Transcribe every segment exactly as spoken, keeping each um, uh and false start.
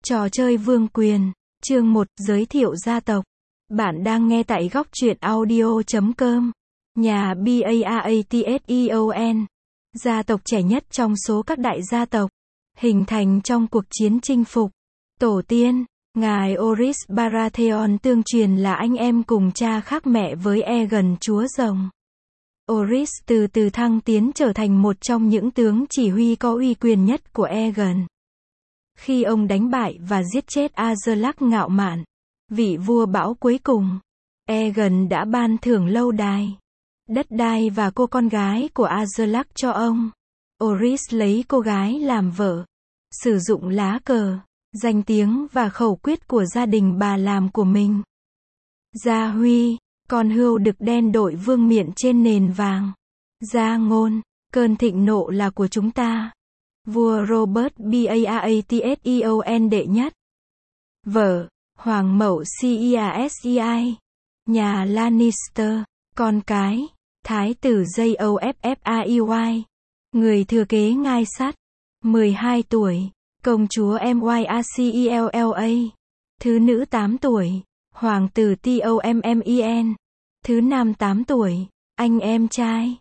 Trò chơi vương quyền, chương một, giới thiệu gia tộc. Bạn đang nghe tại góc truyện audio chấm com. Nhà Baatheon, gia tộc trẻ nhất trong số các đại gia tộc, hình thành trong cuộc chiến chinh phục. Tổ tiên, ngài Oris Baratheon tương truyền là anh em cùng cha khác mẹ với Aegon chúa rồng. Oris từ từ thăng tiến trở thành một trong những tướng chỉ huy có uy quyền nhất của Aegon. Khi ông đánh bại và giết chết Azelac ngạo mạn, vị vua bão cuối cùng, Aegon đã ban thưởng lâu đài, đất đai và cô con gái của Azelac cho ông. Oris lấy cô gái làm vợ, sử dụng lá cờ, danh tiếng và khẩu quyết của gia đình bà làm của mình. Gia Huy, con hươu đực đen đội vương miện trên nền vàng. Gia Ngôn, cơn thịnh nộ là của chúng ta. Vua Robert Baratheon đệ nhất. Vợ, Hoàng mẫu Cersei. Nhà Lannister. Con cái, Thái tử Joffrey. Người thừa kế ngai sắt. mười hai tuổi, công chúa Mycella. Thứ nữ tám tuổi, hoàng tử Tommen. Thứ nam tám tuổi, anh em trai,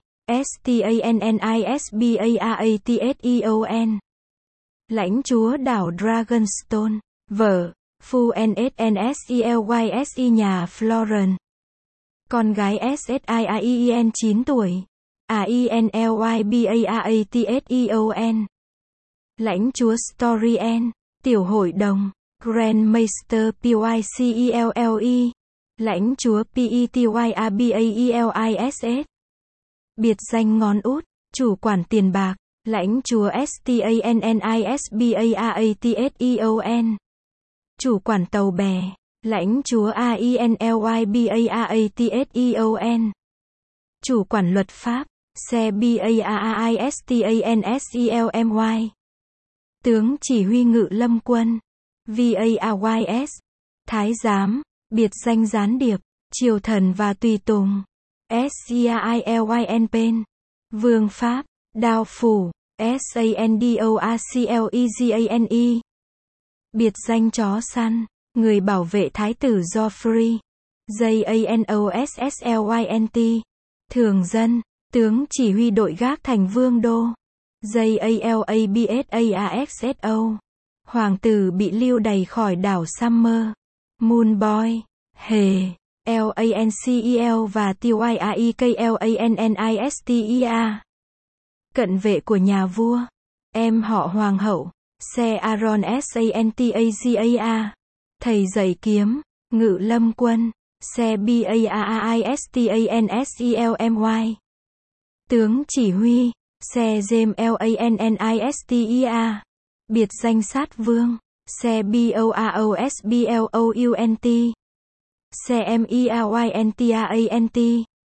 Stannisbatheon. Lãnh chúa đảo Dragonstone. Vợ, phu Nsselys nhà Florence. Con gái Sien chín tuổi, Aenlybatheon. Lãnh chúa Storien, tiểu hội đồng, Grand Maester Pycelle. Lãnh chúa Petyabaelis. Biệt danh ngón út, chủ quản tiền bạc, lãnh chúa Stannisbatheon. Chủ quản tàu bè, lãnh chúa Aenlybatheon. Chủ quản luật pháp, Sebastianstelmy. Tướng chỉ huy ngự lâm quân, Vays. Thái giám, biệt danh gián điệp, triều thần và tùy tùng, Scilyn. Vương pháp, đao phủ, Sandorclegane. Biệt danh chó săn, người bảo vệ thái tử Joffrey, Janossynt. Thường dân, tướng chỉ huy đội gác thành vương đô, Jalabsaxo. Hoàng tử bị lưu đày khỏi đảo Summer, Moonboy, Hề, Lancel và Tyaiklannistia. Cận vệ của nhà vua, em họ hoàng hậu, Searon Santaga. Thầy dạy kiếm, ngự lâm quân, Sebastianstelmy. Tướng chỉ huy, Sejames. Biệt danh sát vương, Seboaosblount. Cmeyntient.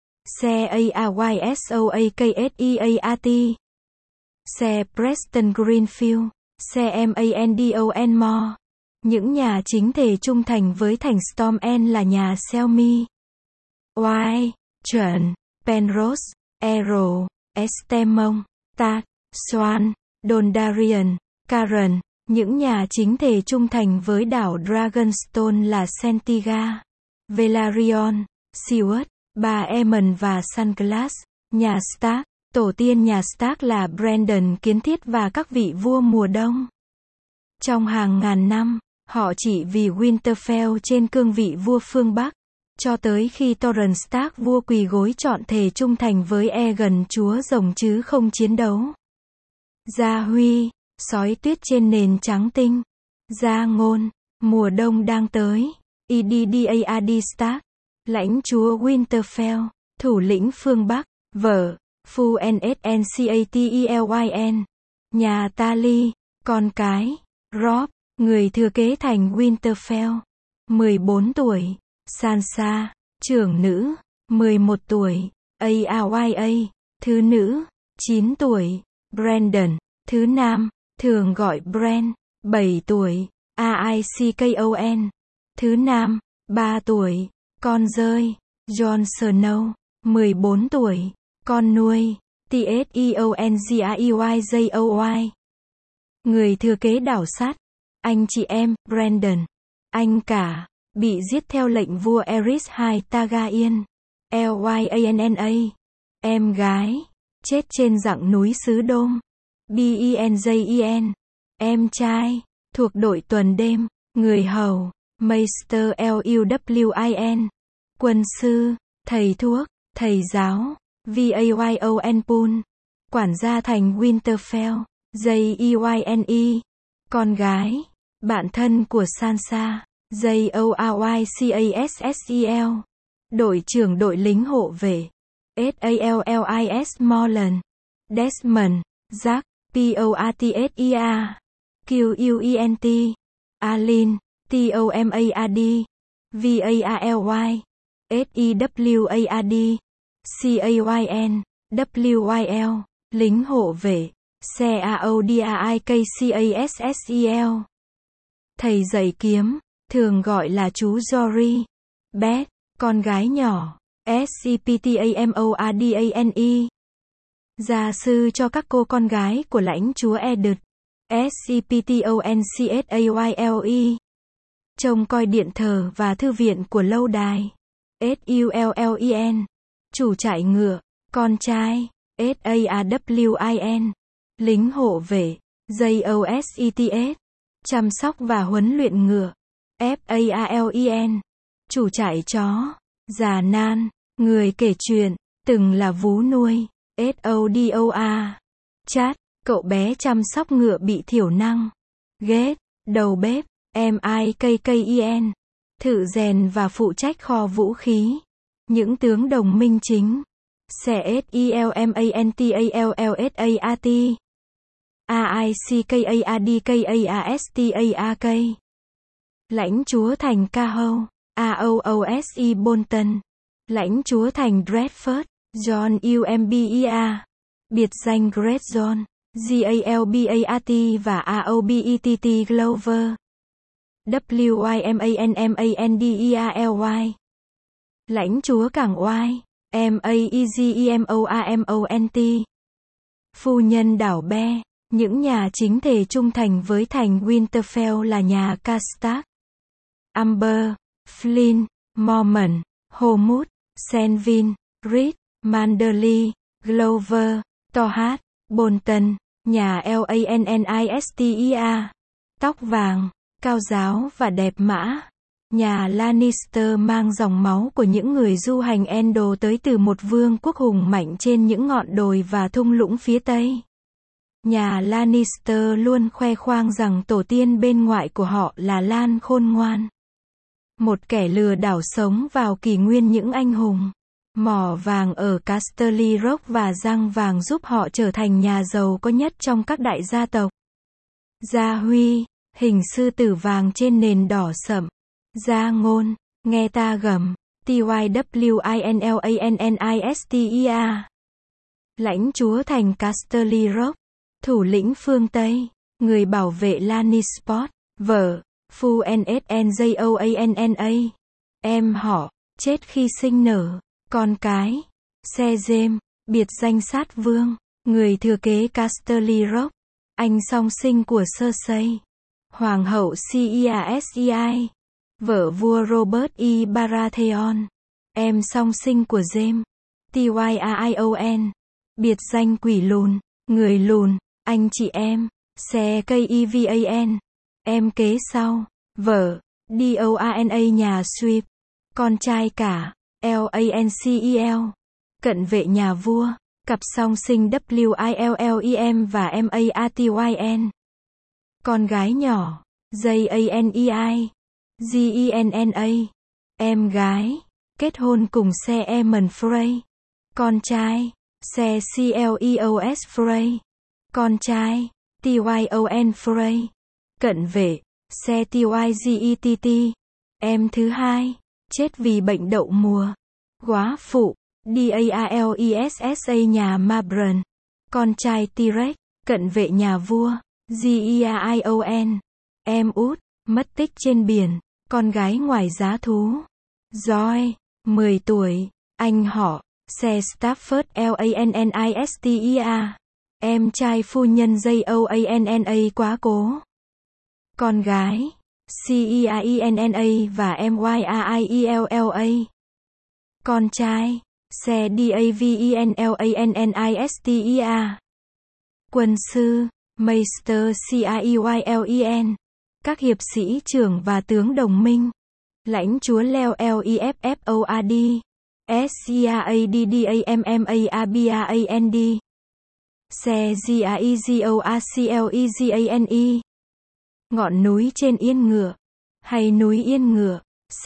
Caysoakseat. Ce Preston Greenfield. Cmandonmore. Những nhà chính thể trung thành với thành Storm End là nhà Selmy, White, Trần, Penrose, Errol, Estemon, Tart, Swan, Dondarrion, Karen. Những nhà chính thể trung thành với đảo Dragonstone là Sentiga, Velaryon, Seward, Ba Emon và Sunglass. Nhà Stark, tổ tiên nhà Stark là Brandon Kiến Thiết và các vị vua mùa đông. Trong hàng ngàn năm, họ chỉ vì Winterfell trên cương vị vua phương Bắc, cho tới khi Torrhen Stark vua quỳ gối trọn thề trung thành với Aegon chúa rồng chứ không chiến đấu. Gia Huy, sói tuyết trên nền trắng tinh. Gia Ngôn, mùa đông đang tới. Eddard Stark, lãnh chúa Winterfell, thủ lĩnh phương Bắc. Vợ, phu Nsncatelyn. Nhà Tally, con cái, Robb, người thừa kế thành Winterfell. mười bốn tuổi, Sansa, trưởng nữ. mười một tuổi, Arya, thứ nữ. chín tuổi, Brandon, thứ nam, thường gọi Bran. bảy tuổi, Aicon, thứ nam. ba tuổi, con rơi, Jon Snow. mười bốn tuổi, con nuôi, Tiongioi. Người thừa kế đảo sắt, Anh chị em, Brandon. Anh cả. Bị giết theo lệnh vua Eris hai Targaryen. Lyanna. Em gái. Chết trên dặng núi xứ Đôm. Benjen. Em trai. Thuộc đội tuần đêm. Người hầu. Maester Luwin. Quân sư. Thầy thuốc. Thầy giáo. Vayon Pool. Quản gia thành Winterfell. Jeyne. Con gái. Bạn thân của Sansa. Joycassel. Đội trưởng đội lính hộ vệ. Sallis Morland. Desmond. Jack. Portia. Quent. Alin. Tomaad. Valy. Sewad. Cayn. Wyl. Lính hộ vệ. Caudikcassel. Thầy dạy kiếm, thường gọi là chú Jory. Beth. Con gái nhỏ. Septamordane. Gia sư cho các cô con gái của lãnh chúa Eddard. Septoncsale. Trông coi điện thờ và thư viện của lâu đài. Sullen. Chủ trại ngựa. Con trai. Saawin. Lính hộ vệ. Josets. Chăm sóc và huấn luyện ngựa. Falen. Chủ trại chó. Già nan. Người kể chuyện. Từng là vú nuôi. Sodoa. Chad. Cậu bé chăm sóc ngựa bị thiểu năng. Ghét. Đầu bếp. Mikaken. Thợ rèn và phụ trách kho vũ khí. Những tướng đồng minh chính. Selmantalsaat. Aickadkastaak. Lãnh chúa thành Cahol. Aoose Bolton. Lãnh chúa thành Dreadford. John Umbea. Biệt danh Great John. Galbat và Aobett Glover. Wymanmandeley. Lãnh chúa cảng oai. Maegemont. Phu nhân đảo Be. Những nhà chính thể trung thành với thành Winterfell là nhà Karstark. Amber. Flynn. Mormont. Homewood. Senvin. Reed. Manderley. Glover. Torhat. Bolton. Nhà Lannistia. Tóc vàng, cao giáo và đẹp mã. Nhà Lannister mang dòng máu của những người du hành Endor tới từ một vương quốc hùng mạnh trên những ngọn đồi và thung lũng phía Tây. Nhà Lannister luôn khoe khoang rằng tổ tiên bên ngoại của họ là Lan khôn ngoan. Một kẻ lừa đảo sống vào kỷ nguyên những anh hùng. Mỏ vàng ở Casterly Rock và răng vàng giúp họ trở thành nhà giàu có nhất trong các đại gia tộc. Gia Huy, hình sư tử vàng trên nền đỏ sậm. Gia Ngôn, nghe ta gầm. Tywinlannistia. Lãnh chúa thành Casterly Rock. Thủ lĩnh phương Tây. Người bảo vệ Lannisport. Vợ. Phu Nsnjoanna. Em họ. Chết khi sinh nở. Con cái. Xe dêm. Biệt danh sát vương. Người thừa kế Casterly Rock. Anh song sinh của Cersei. Hoàng hậu Cersei. Vợ vua Robert E. Baratheon. Em song sinh của Jaime. Tyon. Biệt danh quỷ lùn. Người lùn. Anh chị em. Xe Kevan. Em kế sau. Vợ. Doana nhà Sweep. Con trai cả. Lancel. Cận vệ nhà vua. Cặp song sinh Willem và Matyn. Con gái nhỏ. Janei. Genna. Em gái. Kết hôn cùng xe Aemon Frey. Con trai. Xe Cleos Frey. Con trai. Tyon Frey. Cận vệ. Xe Tygett. Em thứ hai. Chết vì bệnh đậu mùa. Góa phụ. Dalessa nhà Mabron. Con trai T-Rex. Cận vệ nhà vua. Gion. Em út. Mất tích trên biển. Con gái ngoài giá thú. Joy. mười tuổi. Anh họ. Xe Stafford Lannistia. Em trai phu nhân Joanna quá cố. con gái, Ceinna và Myriella, con trai, Cdavenlannistia, quân sư, Meister Cieylin, các hiệp sĩ trưởng và tướng đồng minh, lãnh chúa Leo Lefford, Sciaddammabiand, Cgiaoaclegane, ngọn núi trên yên ngựa, hay núi yên ngựa,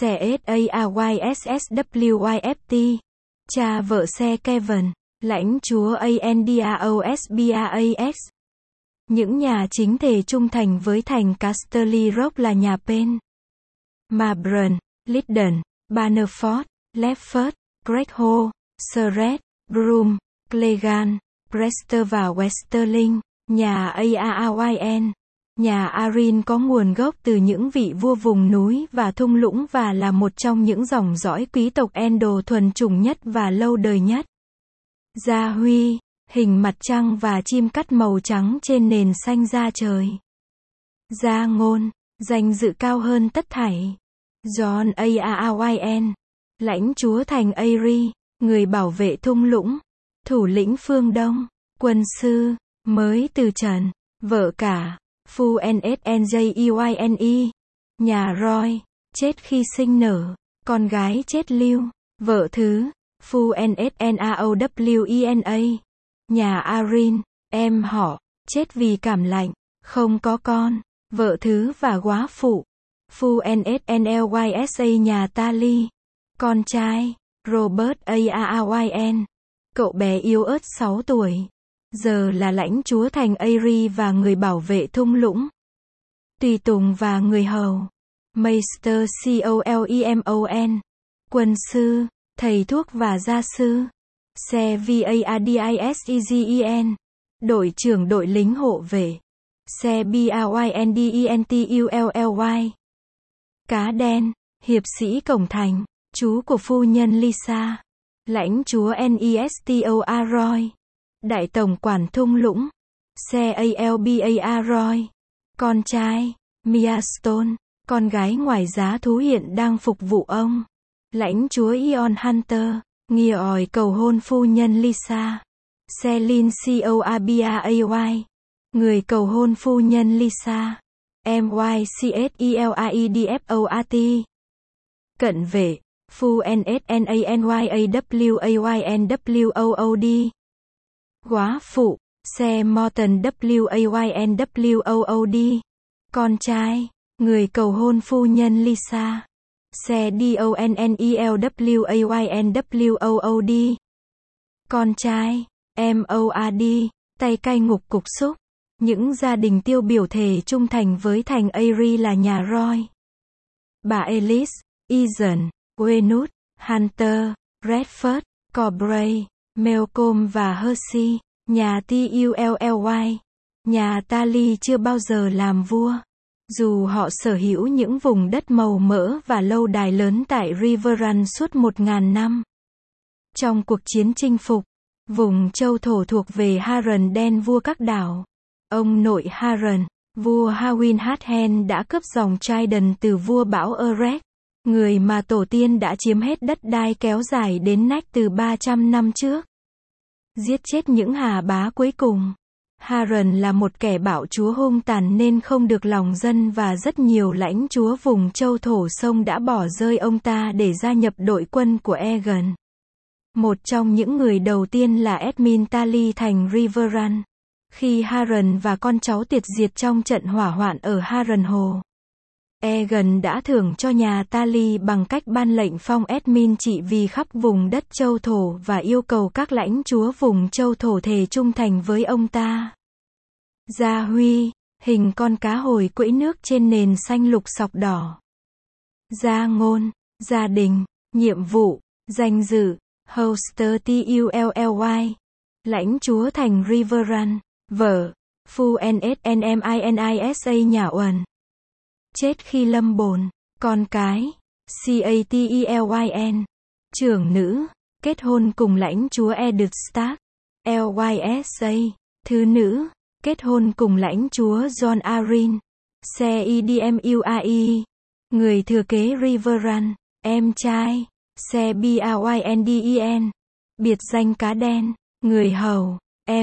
Saysswyft, cha vợ xe Kevin, lãnh chúa Andiaosbas. Những nhà chính thể trung thành với thành Casterly Rock là nhà Pen, Mabron, Lydon, Bannerford, Lefford, Greyhound, Surrey, Broome, Clegane, Brewster và Westerling. Nhà Aaryn, nhà Arryn có nguồn gốc từ những vị vua vùng núi và thung lũng và là một trong những dòng dõi quý tộc Endor thuần chủng nhất và lâu đời nhất. Gia huy, hình mặt trăng và chim cắt màu trắng trên nền xanh da trời. Gia ngôn, danh dự cao hơn tất thảy. John Aaryn, lãnh chúa thành Aerie, người bảo vệ thung lũng, thủ lĩnh phương Đông, quân sư, mới từ trần, vợ cả, Phu Nsnjeyne, nhà Roy, chết khi sinh nở, con gái chết lưu, vợ thứ, Phu Nsnaowina, nhà Arryn, em họ, chết vì cảm lạnh, không có con, vợ thứ và góa phụ, Phu Nsnlysa nhà Tali, con trai, Robert Aaryn, cậu bé yếu ớt sáu tuổi, giờ là lãnh chúa thành Aerie và người bảo vệ thung lũng, tùy tùng và người hầu, Meister Colemon, quân sư, thầy thuốc và gia sư, Cvadisegen, đội trưởng đội lính hộ vệ, Cbyndentully, cá đen, hiệp sĩ cổng thành, chú của phu nhân Lisa, lãnh chúa Nesto Aroy, đại tổng quản thung lũng, Calba Aroy, con trai, Mia Stone, con gái ngoài giá thú hiện đang phục vụ ông, lãnh chúa Ion Hunter, nghìa ỏi cầu hôn phu nhân Lisa, Celine Coabiay, người cầu hôn phu nhân Lisa, Mycselidfoat, cận vệ, Phu Nsnanyawynwood, góa phụ, xe Morton Waynwood, con trai, người cầu hôn phu nhân Lisa, xe Donnelwynwood, con trai, Moad, tay cai ngục cục xúc. Những gia đình tiêu biểu thể trung thành với thành Aerie là nhà Roy, bà Ellis, Eason, Wenut, Hunter, Redford, Corbray, Malcolm và Hershey, nhà Tully, nhà Tally chưa bao giờ làm vua. Dù họ sở hữu những vùng đất màu mỡ và lâu đài lớn tại Riverrun suốt một ngàn năm. Trong cuộc chiến chinh phục, vùng châu thổ thuộc về Harren đen vua các đảo, ông nội Harren, vua Hywin Hathen đã cướp dòng Trident từ vua bão Erech, người mà tổ tiên đã chiếm hết đất đai kéo dài đến nách từ ba trăm năm trước. Giết chết những hà bá cuối cùng. Harren là một kẻ bạo chúa hung tàn nên không được lòng dân và rất nhiều lãnh chúa vùng châu thổ sông đã bỏ rơi ông ta để gia nhập đội quân của Aegon. Một trong những người đầu tiên là Edmund Tully thành Riverrun, khi Harren và con cháu tuyệt diệt trong trận hỏa hoạn ở Harrenhal. Aegon đã thưởng cho nhà Tully bằng cách ban lệnh phong Edmund trị vì khắp vùng đất châu thổ và yêu cầu các lãnh chúa vùng châu thổ thề trung thành với ông ta. Gia huy, hình con cá hồi quẫy nước trên nền xanh lục sọc đỏ. Gia ngôn, gia đình, nhiệm vụ, danh dự, Hoster Tully, lãnh chúa thành Riverrun, vợ, Phu Nsnminisa nhà Uẩn. Chết khi lâm bồn, con cái, Catelyn, trưởng nữ, kết hôn cùng lãnh chúa Eddard Stark, Lysa, thứ nữ, kết hôn cùng lãnh chúa Jon Arryn, xe i đê em u a i, người thừa kế Riverrun, em trai, xe Brynden, biệt danh cá đen, người hầu,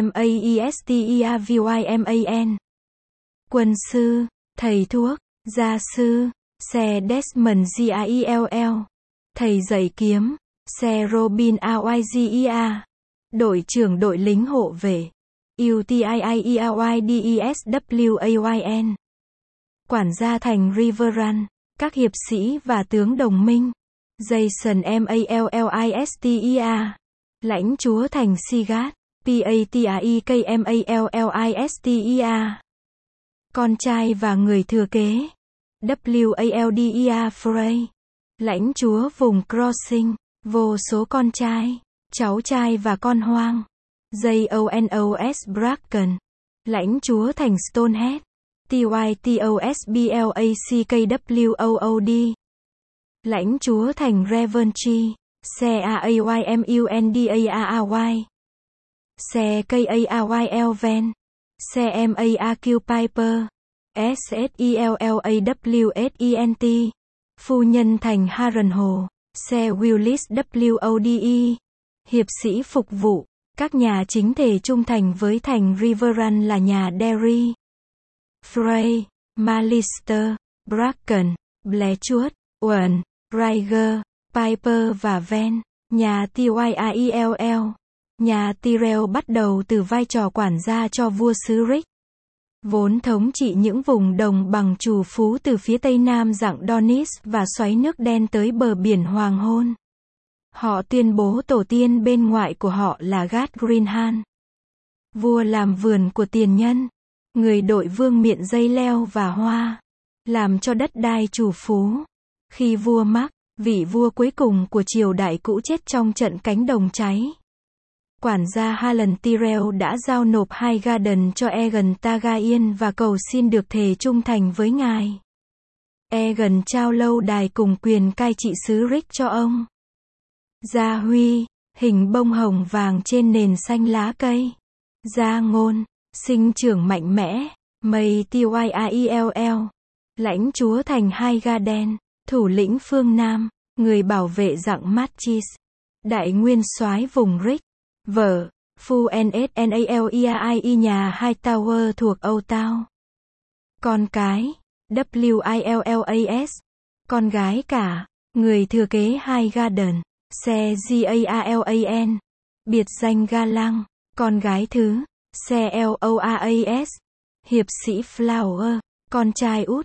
Mastervyman, quân sư, thầy thuốc, gia sư, xe Desmond Gill, thầy dạy kiếm, xe Robin Ryger, đội trưởng đội lính hộ vệ, Utiierdeswayn, quản gia thành Riverrun, các hiệp sĩ và tướng đồng minh, Jason Mallister, lãnh chúa thành Sigat, Patrickmallister, con trai và người thừa kế, Walder Frey, lãnh chúa vùng Crossing, vô số con trai, cháu trai và con hoang, Jonos Bracken, lãnh chúa thành Stonehead, Tytosblackwod, lãnh chúa thành Reventry, xe Aymundaaay, xe Kayl xe Maq Piper, Sellawsent, phu nhân thành Harrenhal, xe Willis Wode, hiệp sĩ phục vụ, các nhà chính thể trung thành với thành Riverrun là nhà Derry, Frey, Mallister, Bracken, Blechwood, Owen, Ryger, Piper và Venn, nhà Tyall, nhà Tyrrell bắt đầu từ vai trò quản gia cho vua xứ Rick, vốn thống trị những vùng đồng bằng trù phú từ phía tây nam dặng Donis và xoáy nước đen tới bờ biển Hoàng Hôn. Họ tuyên bố tổ tiên bên ngoại của họ là Gad Greenhan. Vua làm vườn của tiền nhân, người đội vương miện dây leo và hoa, làm cho đất đai trù phú. Khi vua Mark, vị vua cuối cùng của triều đại cũ chết trong trận cánh đồng cháy, quản gia Harlan Tyrrell đã giao nộp hai Garden cho Aegon Targaryen và cầu xin được thề trung thành với ngài. Aegon trao lâu đài cùng quyền cai trị xứ Rick cho ông. Gia huy, hình bông hồng vàng trên nền xanh lá cây. Gia ngôn, sinh trưởng mạnh mẽ. Mây Tyll, lãnh chúa thành hai Garden, thủ lĩnh phương Nam, người bảo vệ dặng Matchis, đại nguyên soái vùng Rick. Vợ, phu Nsnaleai nhà Hightower thuộc Âu Tao. Con cái, Willas, con gái cả, người thừa kế hai Garden, xe Galan, biệt danh Galang, con gái thứ, xe Loas, hiệp sĩ Flower, con trai út,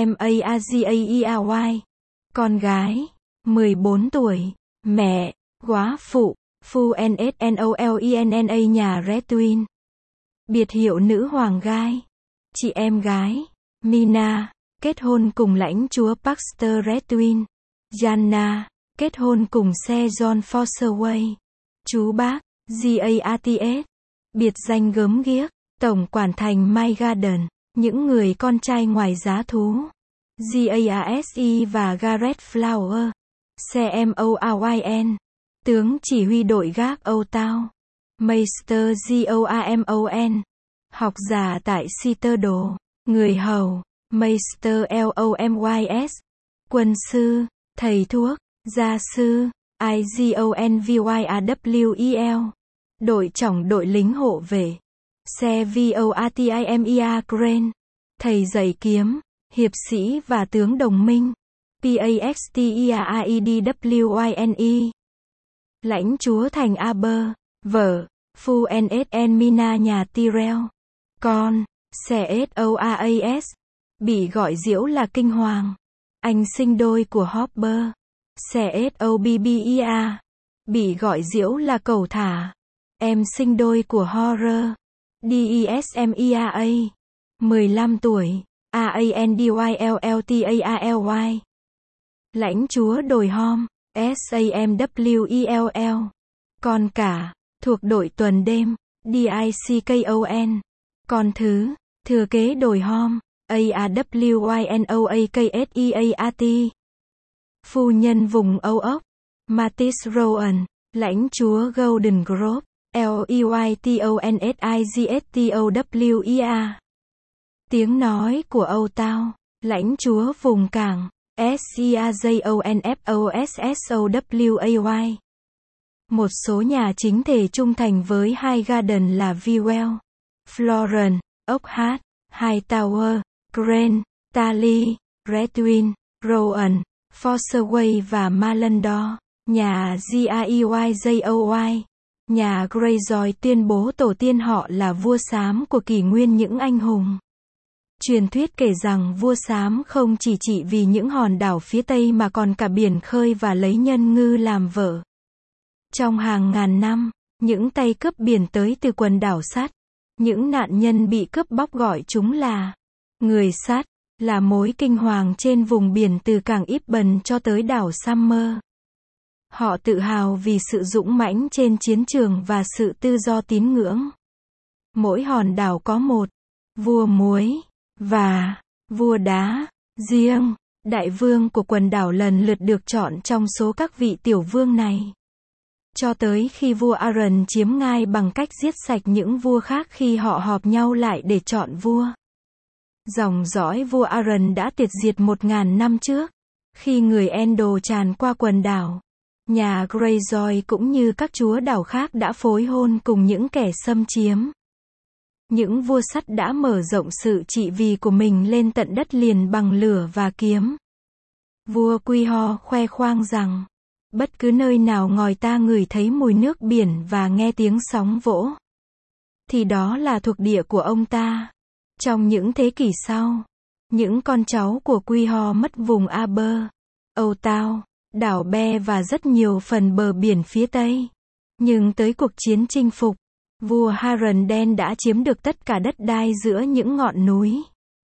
Maazay, con gái, mười bốn tuổi, mẹ, góa phụ, phu Nsnolenna nhà Redwyn, biệt hiệu nữ hoàng gai, chị em gái, Mina, kết hôn cùng lãnh chúa Baxter Redwyn, Janna, kết hôn cùng xe John Forceway, chú bác, Gaats, biệt danh gớm ghiếc, tổng quản thành My Garden, những người con trai ngoài giá thú, Gaase và Gareth Flower, xe Moyn, tướng chỉ huy đội gác Âu Tao, Maester Goamon, học giả tại Citadel, người hầu, Maester Lomys, quân sư, thầy thuốc, gia sư, Igonvyawel, đội trưởng đội lính hộ vệ, xe Votimea Crane, thầy dạy kiếm, hiệp sĩ và tướng đồng minh, Paxtiaidwyne, lãnh chúa thành Aber, vợ, phu Nsn Mina nhà Tyrrell, con, xe Soas, bị gọi diễu là kinh hoàng, anh sinh đôi của Hopper, xe Sobbia, bị gọi diễu là cầu thả, em sinh đôi của Horror, Desmea, mười lăm tuổi, Andylltaly, lãnh chúa đồi Hom, Samwell, con cả, thuộc đội tuần đêm, Dickon, con thứ, thừa kế đồi Hom, Awynokseat, phu nhân vùng Âu Ốc, Mattis Rowan, lãnh chúa Golden Grove, LeytonsigsTowea, Tiếng nói của Âu Tao, lãnh chúa vùng cảng, Serjonfossoway. Một số nhà chính thể trung thành với Highgarden là Vewell, Florence, Oakhart, Hightower, Crane, Tally, Redwin, Rowan, Forsaway và Malandor. Nhà Greyjoy, nhà Greyjoy tuyên bố tổ tiên họ là vua xám của kỷ nguyên những anh hùng. Truyền thuyết kể rằng vua xám không chỉ trị vì những hòn đảo phía Tây mà còn cả biển khơi và lấy nhân ngư làm vợ. Trong hàng ngàn năm, những tay cướp biển tới từ quần đảo sắt. Những nạn nhân bị cướp bóc gọi chúng là người sắt, là mối kinh hoàng trên vùng biển từ cảng Ibben cho tới đảo Summer. Họ tự hào vì sự dũng mãnh trên chiến trường và sự tự do tín ngưỡng. Mỗi hòn đảo có một vua muối và vua đá riêng. Đại vương của quần đảo lần lượt được chọn trong số các vị tiểu vương này, cho tới khi vua Aaron chiếm ngai bằng cách giết sạch những vua khác khi họ họp nhau lại để chọn vua. Dòng dõi vua Aaron đã tuyệt diệt một ngàn năm trước, khi người Endo tràn qua quần đảo. Nhà Greyjoy cũng như các chúa đảo khác đã phối hôn cùng những kẻ xâm chiếm. Những vua sắt đã mở rộng sự trị vì của mình lên tận đất liền bằng lửa và kiếm. Vua Quiho khoe khoang rằng, bất cứ nơi nào ngòi ta ngửi thấy mùi nước biển và nghe tiếng sóng vỗ, thì đó là thuộc địa của ông ta. Trong những thế kỷ sau, những con cháu của Quiho mất vùng Aber, Âu Tao, đảo Be và rất nhiều phần bờ biển phía Tây. Nhưng tới cuộc chiến chinh phục, vua Harren đã chiếm được tất cả đất đai giữa những ngọn núi.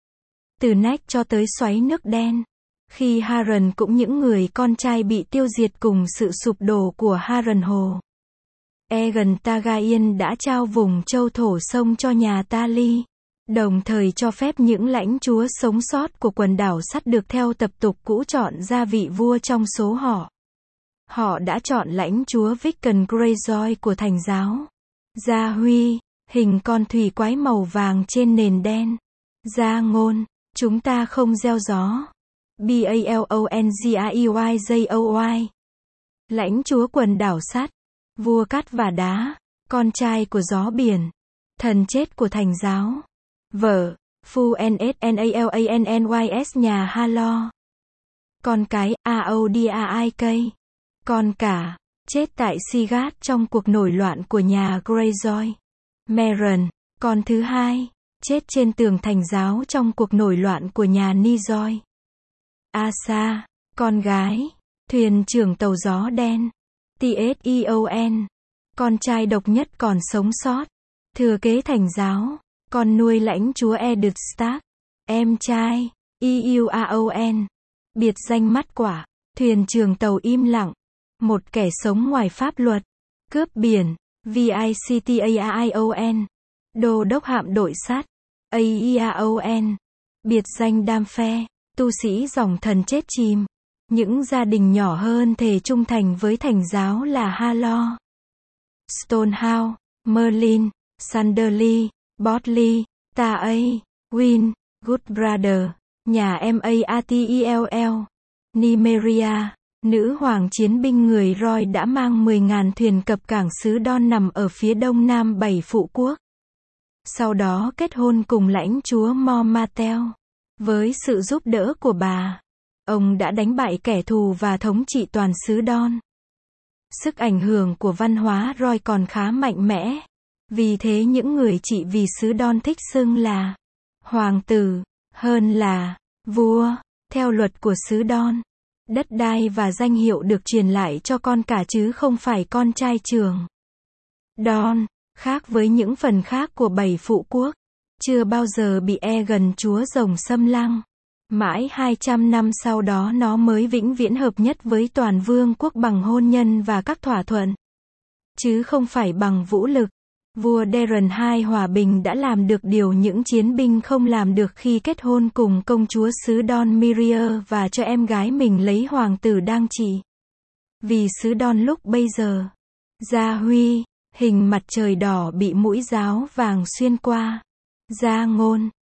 Từ Nách cho tới xoáy nước đen. Khi Harren cũng những người con trai bị tiêu diệt cùng sự sụp đổ của Harrenhal. Aegon Targaryen đã trao vùng châu thổ sông cho nhà Tarly, đồng thời cho phép những lãnh chúa sống sót của quần đảo sắt được theo tập tục cũ chọn ra vị vua trong số họ. Họ đã chọn lãnh chúa Vickon Greyjoy của Thành giáo. Gia huy, hình con thủy quái màu vàng trên nền đen. Gia ngôn, chúng ta không gieo gió. Balongryjoy. Lãnh chúa quần đảo sắt, vua cát và đá, con trai của gió biển, thần chết của Thành giáo. Vợ, phu Nsnalannys nhà Halo. Con cái, Aodiaik. Con cả, chết tại Sigat trong cuộc nổi loạn của nhà Greyjoy. Meryn, con thứ hai, chết trên tường Thành giáo trong cuộc nổi loạn của nhà Nizoy. Asa, con gái, thuyền trưởng tàu gió đen. Tsion, con trai độc nhất còn sống sót, thừa kế Thành giáo, con nuôi lãnh chúa Eddard Stark. Em trai, Euaon, biệt danh mắt quả, thuyền trưởng tàu im lặng, một kẻ sống ngoài pháp luật, cướp biển. Victaion, đô đốc hạm đội sắt. Aiaon, biệt danh Đam Phe, tu sĩ dòng thần chết chìm. Những gia đình nhỏ hơn thề trung thành với Thành giáo là Halo, Stonehouse, Merlin, Sunderly, Botley, Taai, Wyn, Goodbrother, nhà Maatell, Nymeria, nữ hoàng chiến binh người Roy đã mang mười nghìn thuyền cập cảng xứ Don nằm ở phía đông nam bảy phụ quốc. Sau đó kết hôn cùng lãnh chúa Mor Martell. Với sự giúp đỡ của bà, ông đã đánh bại kẻ thù và thống trị toàn xứ Don. Sức ảnh hưởng của văn hóa Roy còn khá mạnh mẽ. Vì thế những người trị vì xứ Don thích xưng là hoàng tử, hơn là vua. Theo luật của xứ Don, đất đai và danh hiệu được truyền lại cho con cả chứ không phải con trai trưởng. Don, khác với những phần khác của bảy phụ quốc, chưa bao giờ bị Aegon chúa rồng xâm lăng. Mãi hai trăm năm sau đó nó mới vĩnh viễn hợp nhất với toàn vương quốc bằng hôn nhân và các thỏa thuận, chứ không phải bằng vũ lực. Vua Daeron hai hòa bình đã làm được điều những chiến binh không làm được khi kết hôn cùng công chúa xứ Don Mirier và cho em gái mình lấy hoàng tử đang trị. Vì xứ Don lúc bây giờ, Gia huy, hình mặt trời đỏ bị mũi giáo vàng xuyên qua. Gia ngôn,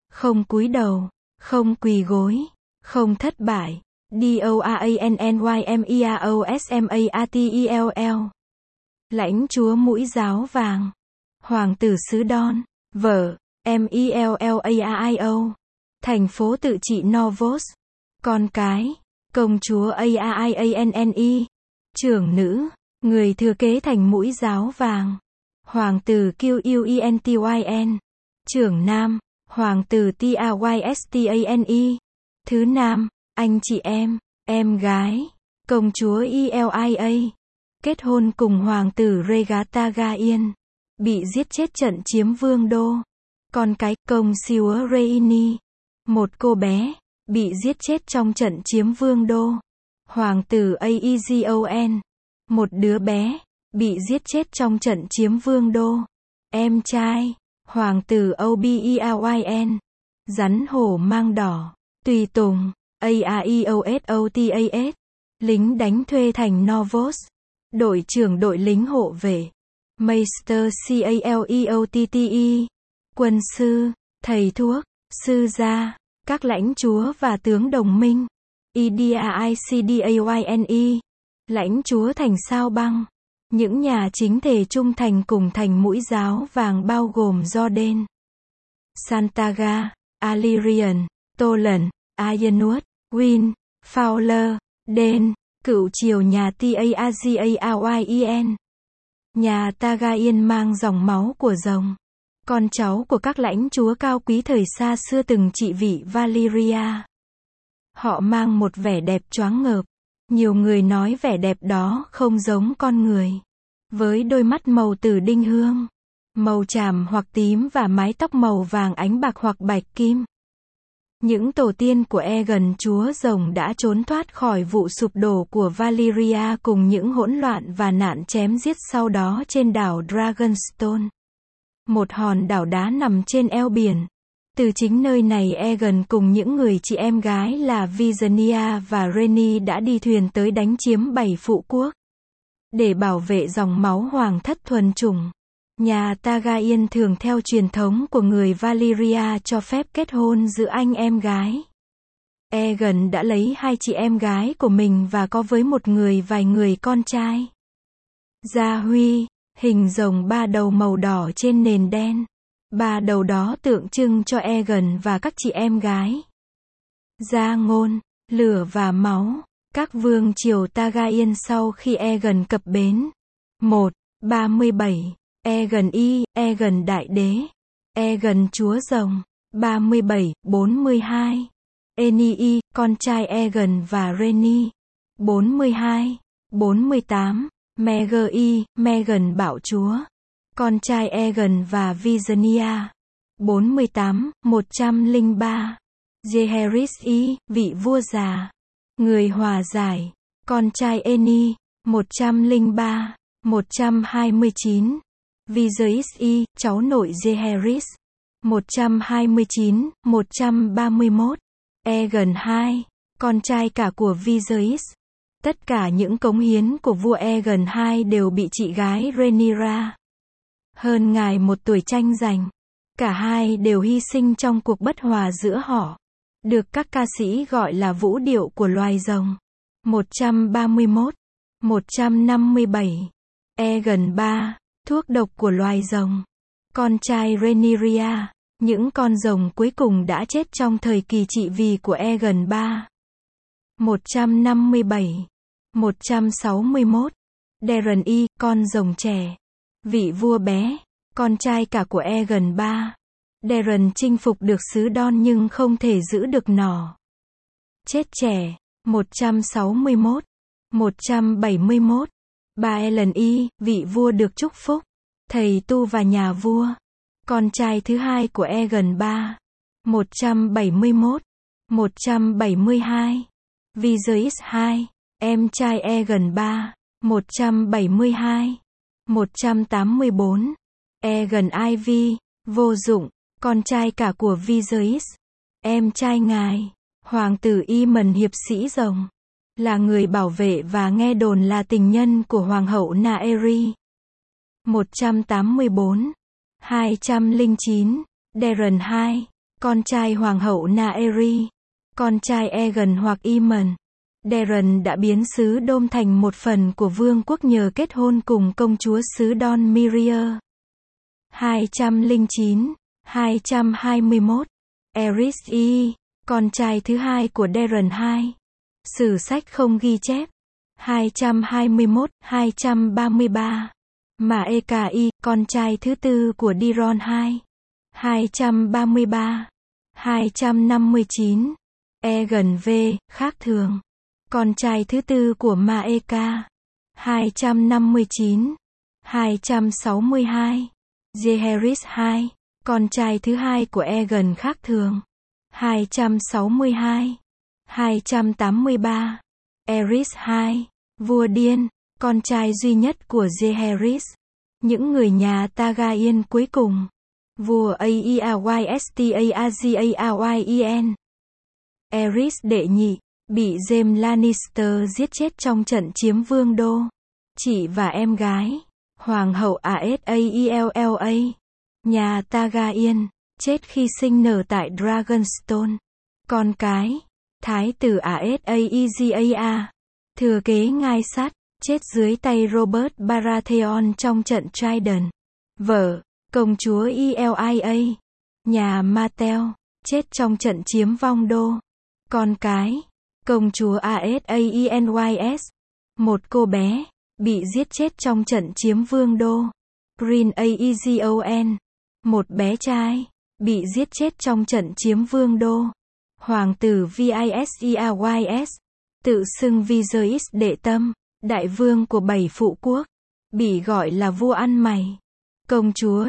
không cúi đầu, không quỳ gối, không thất bại. D O R A N N Y M E R O S M A R T E L L. Lãnh chúa mũi giáo vàng. Hoàng tử xứ Don. Vợ. M E L L A R I O. Thành phố tự trị Novos. Con cái. Công chúa A R I A N N E. Trưởng nữ. Người thừa kế thành mũi giáo vàng. Hoàng tử Q U E N T Y N. Trưởng nam. Hoàng tử T R Y S T A N E. Thứ nam. Anh chị em. Em gái. Công chúa E L I A. Kết hôn cùng hoàng tử Regatagain. Bị giết chết trận chiếm vương đô. Con cái. Công chúa Reini. Một cô bé. Bị giết chết trong trận chiếm vương đô. Hoàng tử Aegon. Một đứa bé. Bị giết chết trong trận chiếm vương đô. Em trai. Hoàng tử Oberyn. Rắn hổ mang đỏ. Tùy tùng. A R E O S O T A S. Lính đánh thuê thành Novos. Đội trưởng đội lính hộ vệ. Meister Cleotte. Quân sư. Thầy thuốc. Sư gia. Các lãnh chúa và tướng đồng minh. Edicdayne. Lãnh chúa thành sao băng. Những nhà chính thể trung thành cùng thành mũi giáo vàng bao gồm Jordan, Santaga, Allyrian, Tolan, Ironwood, Win, Fowler, Den, cựu triều nhà Tagayen. Nhà Tagayen mang dòng máu của rồng. Con cháu của các lãnh chúa cao quý thời xa xưa từng trị vì Valyria. Họ mang một vẻ đẹp choáng ngợp. Nhiều người nói vẻ đẹp đó không giống con người. Với đôi mắt màu tử đinh hương, màu tràm hoặc tím và mái tóc màu vàng ánh bạc hoặc bạch kim. Những tổ tiên của Aegon chúa rồng đã trốn thoát khỏi vụ sụp đổ của Valyria cùng những hỗn loạn và nạn chém giết sau đó trên đảo Dragonstone. Một hòn đảo đá nằm trên eo biển. Từ chính nơi này Aegon cùng những người chị em gái là Visenya và Rhaenys đã đi thuyền tới đánh chiếm bảy phụ quốc. Để bảo vệ dòng máu hoàng thất thuần chủng, nhà Targaryen thường theo truyền thống của người Valyria cho phép kết hôn giữa anh em gái. Aegon đã lấy hai chị em gái của mình và có với một người vài người con trai. Gia Huy, hình rồng ba đầu màu đỏ trên nền đen. Ba đầu đó tượng trưng cho Aegon và các chị em gái. Gia Ngôn, lửa và máu. Các vương triều Targaryen sau khi Aegon cập bến. một. ba mươi bảy. Aegon I, Aegon Đại Đế. Aegon Chúa Rồng. ba mươi bảy, bốn mươi hai. Eni, con trai Aegon và Rhaenys. bốn mươi hai. bốn mươi tám. Maegor I, Maegor Bạo Chúa. Con trai Aegon và Visenya. bốn mươi tám, một trăm lẻ ba. Jaehaerys I, vị vua già. Người hòa giải. Con trai Eni. một trăm lẻ ba. một trăm hai mươi chín. Viserys I, cháu nội Jaehaerys. một trăm hai mươi chín, một trăm ba mươi mốt. Aegon hai, con trai cả của Viserys. Tất cả những cống hiến của vua Aegon hai đều bị chị gái Rhaenyra, hơn ngài một tuổi tranh giành. Cả hai đều hy sinh trong cuộc bất hòa giữa họ. Được các ca sĩ gọi là vũ điệu của loài rồng. một trăm ba mươi mốt. một trăm năm mươi bảy. Aegon ba, thuốc độc của loài rồng. Con trai Rhaenyra. Những con rồng cuối cùng đã chết trong thời kỳ trị vì của Aegon ba. một trăm năm mươi bảy. một trăm sáu mươi mốt. Daeron I, con rồng trẻ. Vị vua bé. Con trai cả của Aegon ba. Daeron chinh phục được xứ Don nhưng không thể giữ được nó. Chết trẻ. một trăm sáu mươi mốt. một trăm bảy mươi mốt. Baelon I, vị vua được chúc phúc. Thầy tu và nhà vua. Con trai thứ hai của Aegon ba. một trăm bảy mươi mốt. một trăm bảy mươi hai. Viserys hai, em trai Aegon ba. một trăm bảy mươi hai. một trăm tám mươi tư. Aegon Ivy, vô dụng, con trai cả của Viserys. Em trai ngài, hoàng tử Aemon hiệp sĩ rồng, là người bảo vệ và nghe đồn là tình nhân của hoàng hậu Naeri. một trăm tám mươi tư. hai trăm lẻ chín. Daeron hai, con trai Hoàng hậu Naeri, con trai Aegon hoặc Aemon. Daeron đã biến xứ Đôm thành một phần của vương quốc nhờ kết hôn cùng công chúa xứ Don Mirier. hai trăm lẻ chín, hai trăm hai mươi mốt. Aerys I, con trai thứ hai của Daeron hai. Sử sách không ghi chép. hai trăm hai mươi mốt, hai trăm ba mươi ba. Maekhi, con trai thứ tư của Diron hai. hai trăm ba mươi ba. hai trăm năm mươi chín. Aegon V, khác thường. Con trai thứ tư của Maekha. hai trăm năm mươi chín. hai trăm sáu mươi hai. Jaehaerys hai, con trai thứ hai của Aegon khác thường. hai trăm sáu mươi hai. hai trăm tám mươi ba. Aerys hai, vua điên, con trai duy nhất của Jaehaerys. Những người nhà Targaryen cuối cùng. Vua Aerys. Aerys đệ nhị, bị Jaime Lannister giết chết trong trận chiếm vương đô. Chị và em gái, Hoàng hậu Aesella, nhà Targaryen, chết khi sinh nở tại Dragonstone. Con cái, thái tử Aesella, thừa kế ngai sắt, chết dưới tay Robert Baratheon trong trận Trident. Vợ, công chúa Elia, nhà Martell, chết trong trận chiếm vong đô. Con cái, công chúa Aenys, một cô bé, bị giết chết trong trận chiếm vương đô. Green Aegon, một bé trai, bị giết chết trong trận chiếm vương đô. Hoàng tử Viserys, tự xưng Viserys đệ tâm, đại vương của bảy phụ quốc, bị gọi là vua ăn mày. Công chúa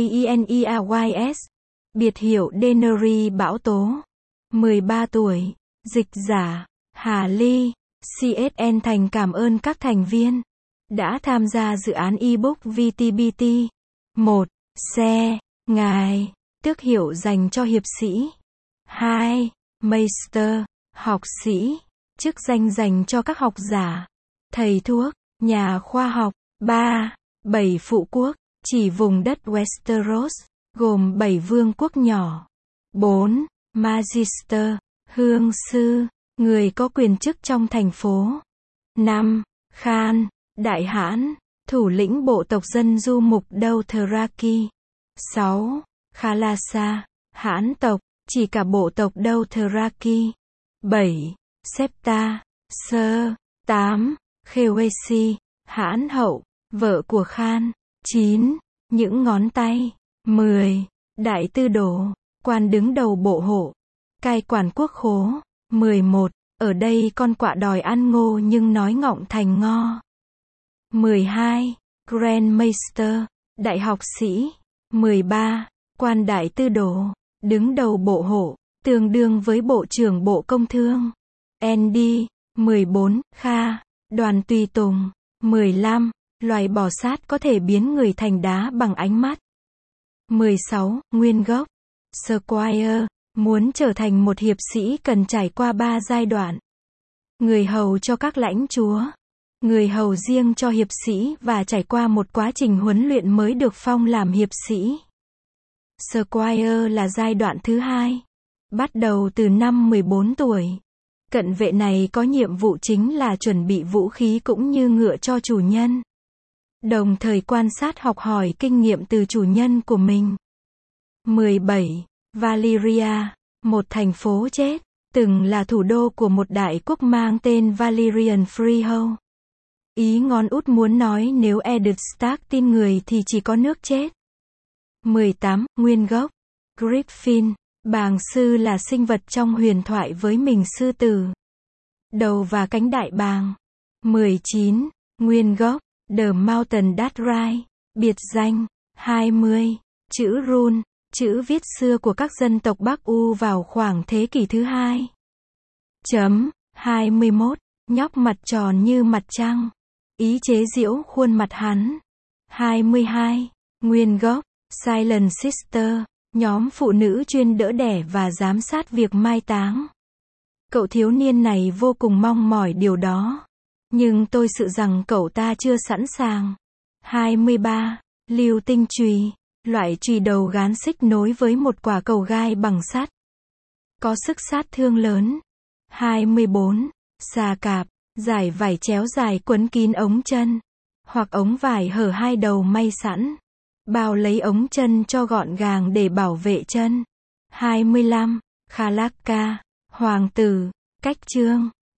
Daenerys, biệt hiệu Daenerys bão tố, mười ba tuổi, dịch giả, Hà Ly, xê ét en thành cảm ơn các thành viên đã tham gia dự án ebook vê tê bê tê. một. Xe, ngài, tước hiệu dành cho hiệp sĩ. hai. Maester, học sĩ, chức danh dành cho các học giả, thầy thuốc, nhà khoa học. ba. Bảy phụ quốc, chỉ vùng đất Westeros, gồm bảy vương quốc nhỏ. bốn. Magister, hương sư, người có quyền chức trong thành phố. năm. Khan, đại hãn, thủ lĩnh bộ tộc dân du mục Dothraki. sáu. Khalasa, hãn tộc, chỉ cả bộ tộc Dothraki. bảy. Septa, sơ. tám. Khewesi, hãn hậu, vợ của Khan. chín. Những ngón tay. mười. Đại tư đồ, quan đứng đầu bộ hộ, cai quản quốc khố. mười một. Ở đây con quạ đòi ăn ngô nhưng nói ngọng thành ngo. mười hai. Grand Master, đại học sĩ. mười ba. Quan đại tư đồ, đứng đầu bộ hộ, tương đương với bộ trưởng bộ công thương. Andy. mười bốn. Kha, đoàn tùy tùng. mười lăm. Loài bò sát có thể biến người thành đá bằng ánh mắt. mười sáu. Nguyên gốc. Squire, muốn trở thành một hiệp sĩ cần trải qua ba giai đoạn. Người hầu cho các lãnh chúa, người hầu riêng cho hiệp sĩ và trải qua một quá trình huấn luyện mới được phong làm hiệp sĩ. Squire là giai đoạn thứ hai, bắt đầu từ năm mười bốn tuổi. Cận vệ này có nhiệm vụ chính là chuẩn bị vũ khí cũng như ngựa cho chủ nhân, đồng thời quan sát học hỏi kinh nghiệm từ chủ nhân của mình. mười bảy. Valyria, một thành phố chết, từng là thủ đô của một đại quốc mang tên Valyrian Freehold. Ý ngón út muốn nói nếu Eddard Stark tin người thì chỉ có nước chết. mười tám. Nguyên gốc. Griffin, bàng sư là sinh vật trong huyền thoại với mình sư tử, đầu và cánh đại bàng. mười chín. Nguyên gốc. The Mountain That Rise, biệt danh. hai mươi. Chữ rune, chữ viết xưa của các dân tộc Bắc U vào khoảng thế kỷ thứ hai. Chấm. hai mươi mốt. Nhóc mặt tròn như mặt trăng, ý chế giễu khuôn mặt hắn. hai mươi hai. Nguyên gốc. Silent Sister, nhóm phụ nữ chuyên đỡ đẻ và giám sát việc mai táng. Cậu thiếu niên này vô cùng mong mỏi điều đó, nhưng tôi sự rằng cậu ta chưa sẵn sàng. hai mươi ba. Lưu tinh chùy, Loại chùy đầu gán xích nối với một quả cầu gai bằng sắt. Có sức sát thương lớn. hai mươi bốn. Xà cạp. Dải vải chéo dài quấn kín ống chân. Hoặc ống vải hở hai đầu may sẵn. Bao lấy ống chân cho gọn gàng để bảo vệ chân. hai mươi lăm. Khalakka. Hoàng tử. Cách chương.